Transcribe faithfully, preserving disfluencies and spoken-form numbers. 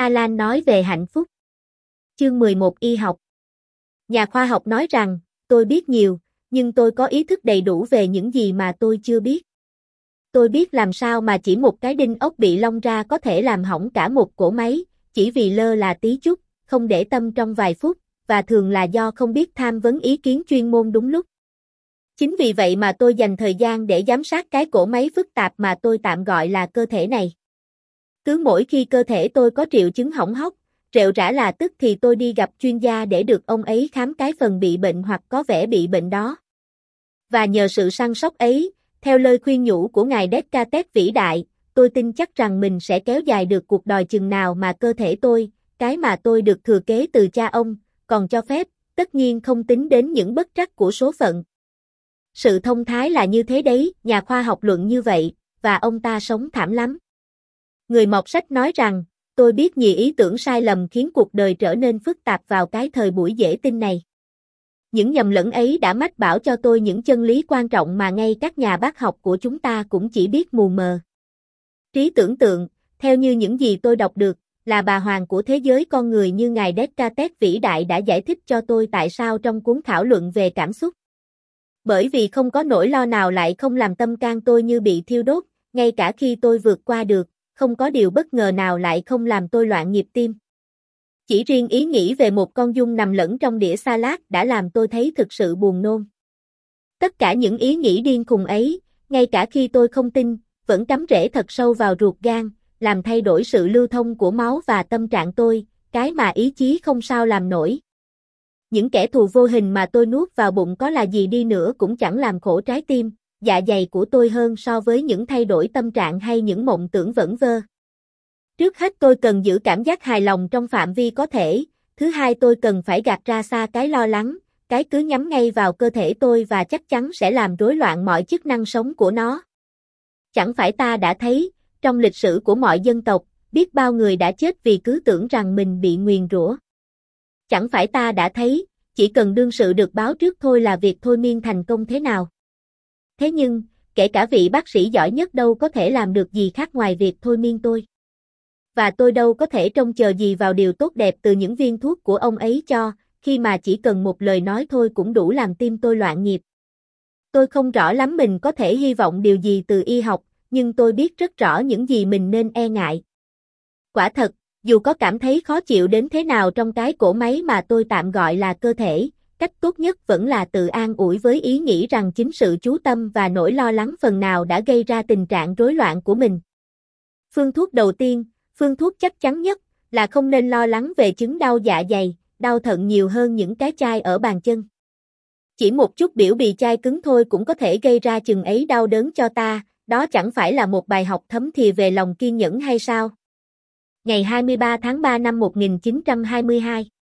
Alan nói về hạnh phúc. Chương mười một Y học. Nhà khoa học nói rằng, tôi biết nhiều, nhưng tôi có ý thức đầy đủ về những gì mà tôi chưa biết. Tôi biết làm sao mà chỉ một cái đinh ốc bị lông ra có thể làm hỏng cả một cỗ máy, chỉ vì lơ là tí chút, không để tâm trong vài phút, và thường là do không biết tham vấn ý kiến chuyên môn đúng lúc. Chính vì vậy mà tôi dành thời gian để giám sát cái cỗ máy phức tạp mà tôi tạm gọi là cơ thể này. Cứ mỗi khi cơ thể tôi có triệu chứng hỏng hóc, rệu rã là tức thì tôi đi gặp chuyên gia để được ông ấy khám cái phần bị bệnh hoặc có vẻ bị bệnh đó. Và nhờ sự săn sóc ấy, theo lời khuyên nhủ của ngài Descartes vĩ đại, tôi tin chắc rằng mình sẽ kéo dài được cuộc đời chừng nào mà cơ thể tôi, cái mà tôi được thừa kế từ cha ông, còn cho phép, tất nhiên không tính đến những bất trắc của số phận. Sự thông thái là như thế đấy, nhà khoa học luận như vậy, và ông ta sống thảm lắm. Người mọt sách nói rằng, tôi biết nhiều ý tưởng sai lầm khiến cuộc đời trở nên phức tạp vào cái thời buổi dễ tin này. Những nhầm lẫn ấy đã mách bảo cho tôi những chân lý quan trọng mà ngay các nhà bác học của chúng ta cũng chỉ biết mù mờ. Trí tưởng tượng, theo như những gì tôi đọc được, là bà hoàng của thế giới con người như ngài Descartes vĩ đại đã giải thích cho tôi tại sao trong cuốn thảo luận về cảm xúc. Bởi vì không có nỗi lo nào lại không làm tâm can tôi như bị thiêu đốt, ngay cả khi tôi vượt qua được, không có điều bất ngờ nào lại không làm tôi loạn nhịp tim. Chỉ riêng ý nghĩ về một con giun nằm lẫn trong đĩa salad đã làm tôi thấy thực sự buồn nôn. Tất cả những ý nghĩ điên khùng ấy, ngay cả khi tôi không tin, vẫn cắm rễ thật sâu vào ruột gan, làm thay đổi sự lưu thông của máu và tâm trạng tôi, cái mà ý chí không sao làm nổi. Những kẻ thù vô hình mà tôi nuốt vào bụng có là gì đi nữa cũng chẳng làm khổ trái tim, dạ dày của tôi hơn so với những thay đổi tâm trạng hay những mộng tưởng vẩn vơ. Trước hết tôi cần giữ cảm giác hài lòng trong phạm vi có thể, thứ hai tôi cần phải gạt ra xa cái lo lắng, cái cứ nhắm ngay vào cơ thể tôi và chắc chắn sẽ làm rối loạn mọi chức năng sống của nó. Chẳng phải ta đã thấy, trong lịch sử của mọi dân tộc, biết bao người đã chết vì cứ tưởng rằng mình bị nguyền rủa. Chẳng phải ta đã thấy, chỉ cần đương sự được báo trước thôi là việc thôi miên thành công thế nào. Thế nhưng, kể cả vị bác sĩ giỏi nhất đâu có thể làm được gì khác ngoài việc thôi miên tôi. Và tôi đâu có thể trông chờ gì vào điều tốt đẹp từ những viên thuốc của ông ấy cho, khi mà chỉ cần một lời nói thôi cũng đủ làm tim tôi loạn nhịp. Tôi không rõ lắm mình có thể hy vọng điều gì từ y học, nhưng tôi biết rất rõ những gì mình nên e ngại. Quả thật, dù có cảm thấy khó chịu đến thế nào trong cái cỗ máy mà tôi tạm gọi là cơ thể, cách tốt nhất vẫn là tự an ủi với ý nghĩ rằng chính sự chú tâm và nỗi lo lắng phần nào đã gây ra tình trạng rối loạn của mình. Phương thuốc đầu tiên, phương thuốc chắc chắn nhất, là không nên lo lắng về chứng đau dạ dày, đau thận nhiều hơn những cái chai ở bàn chân. Chỉ một chút biểu bì chai cứng thôi cũng có thể gây ra chừng ấy đau đớn cho ta, đó chẳng phải là một bài học thấm thìa về lòng kiên nhẫn hay sao? Ngày hai mươi ba tháng ba năm một nghìn chín trăm hai mươi hai